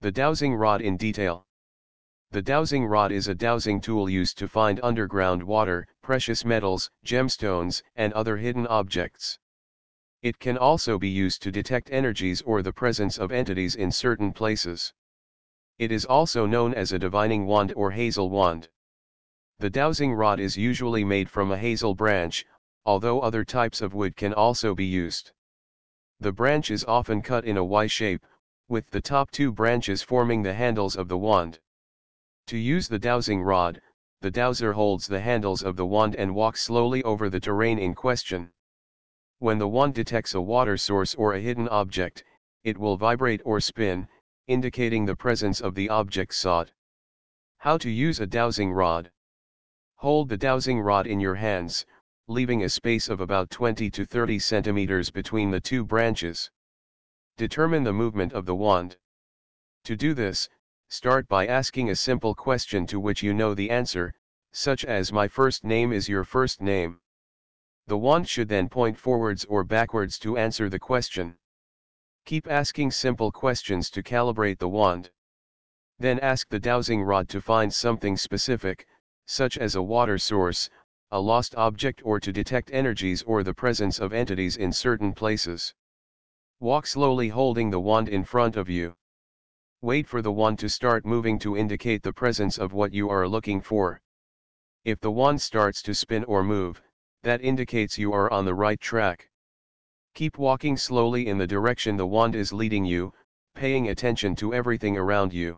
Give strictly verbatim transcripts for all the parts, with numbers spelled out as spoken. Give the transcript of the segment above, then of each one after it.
The dowsing rod in detail. The dowsing rod is a dowsing tool used to find underground water, precious metals, gemstones, and other hidden objects. It can also be used to detect energies or the presence of entities in certain places. It is also known as a divining wand or hazel wand. The dowsing rod is usually made from a hazel branch, although other types of wood can also be used. The branch is often cut in a Y shape, with the top two branches forming the handles of the wand. To use the dowsing rod, the dowser holds the handles of the wand and walks slowly over the terrain in question. When the wand detects a water source or a hidden object, it will vibrate or spin, indicating the presence of the object sought. How to use a dowsing rod. Hold the dowsing rod in your hands, leaving a space of about twenty to thirty centimeters between the two branches. Determine the movement of the wand. To do this, start by asking a simple question to which you know the answer, such as "My first name is your first name." The wand should then point forwards or backwards to answer the question. Keep asking simple questions to calibrate the wand. Then ask the dowsing rod to find something specific, such as a water source, a lost object, or to detect energies or the presence of entities in certain places. Walk slowly holding the wand in front of you. Wait for the wand to start moving to indicate the presence of what you are looking for. If the wand starts to spin or move, that indicates you are on the right track. Keep walking slowly in the direction the wand is leading you, paying attention to everything around you.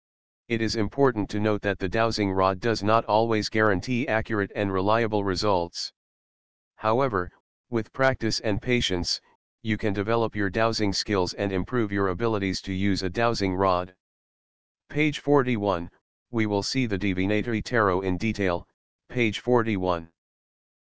It is important to note that the dowsing rod does not always guarantee accurate and reliable results. However, with practice and patience, you can develop your dowsing skills and improve your abilities to use a dowsing rod. Page forty-one, we will see the Divinatory Tarot in detail. Page forty-one.